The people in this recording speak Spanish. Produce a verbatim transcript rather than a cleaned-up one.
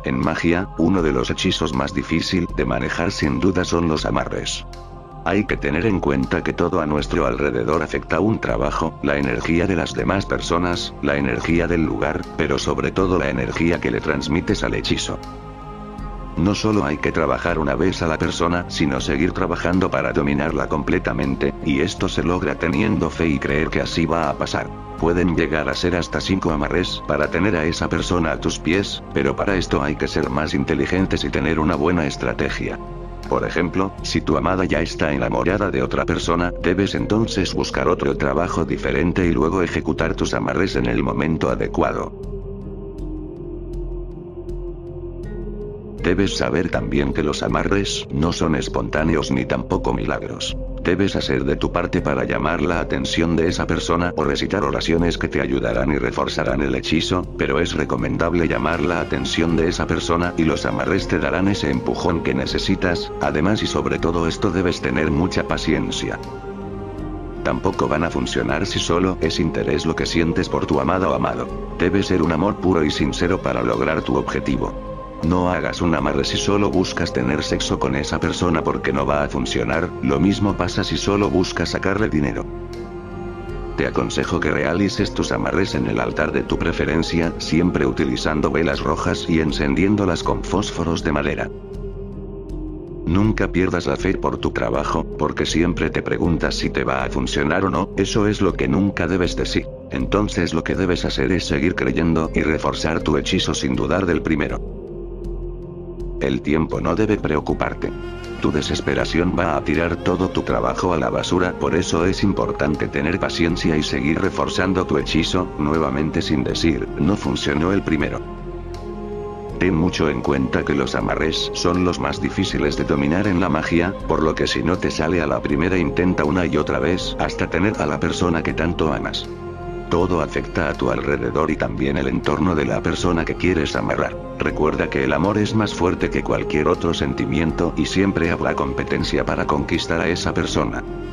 En magia, uno de los hechizos más difícil de manejar sin duda son los amarres. Hay que tener en cuenta que todo a nuestro alrededor afecta un trabajo, la energía de las demás personas, la energía del lugar, pero sobre todo la energía que le transmites al hechizo. No solo hay que trabajar una vez a la persona, sino seguir trabajando para dominarla completamente, y esto se logra teniendo fe y creer que así va a pasar. Pueden llegar a ser hasta cinco amarres para tener a esa persona a tus pies, pero para esto hay que ser más inteligentes y tener una buena estrategia. Por ejemplo, si tu amada ya está enamorada de otra persona, debes entonces buscar otro trabajo diferente y luego ejecutar tus amarres en el momento adecuado. Debes saber también que los amarres no son espontáneos ni tampoco milagros. Debes hacer de tu parte para llamar la atención de esa persona o recitar oraciones que te ayudarán y reforzarán el hechizo, pero es recomendable llamar la atención de esa persona y los amarres te darán ese empujón que necesitas. Además y sobre todo esto debes tener mucha paciencia. Tampoco van a funcionar si solo es interés lo que sientes por tu amada o amado. Debe ser un amor puro y sincero para lograr tu objetivo. No hagas un amarre si solo buscas tener sexo con esa persona porque no va a funcionar, lo mismo pasa si solo buscas sacarle dinero. Te aconsejo que realices tus amarres en el altar de tu preferencia, siempre utilizando velas rojas y encendiéndolas con fósforos de madera. Nunca pierdas la fe por tu trabajo, porque siempre te preguntas si te va a funcionar o no, eso es lo que nunca debes decir. Entonces lo que debes hacer es seguir creyendo y reforzar tu hechizo sin dudar del primero. El tiempo no debe preocuparte. Tu desesperación va a tirar todo tu trabajo a la basura, por eso es importante tener paciencia y seguir reforzando tu hechizo, nuevamente sin decir, no funcionó el primero. Ten mucho en cuenta que los amarres son los más difíciles de dominar en la magia, por lo que si no te sale a la primera intenta una y otra vez, hasta tener a la persona que tanto amas. Todo afecta a tu alrededor y también el entorno de la persona que quieres amarrar. Recuerda que el amor es más fuerte que cualquier otro sentimiento y siempre habrá competencia para conquistar a esa persona.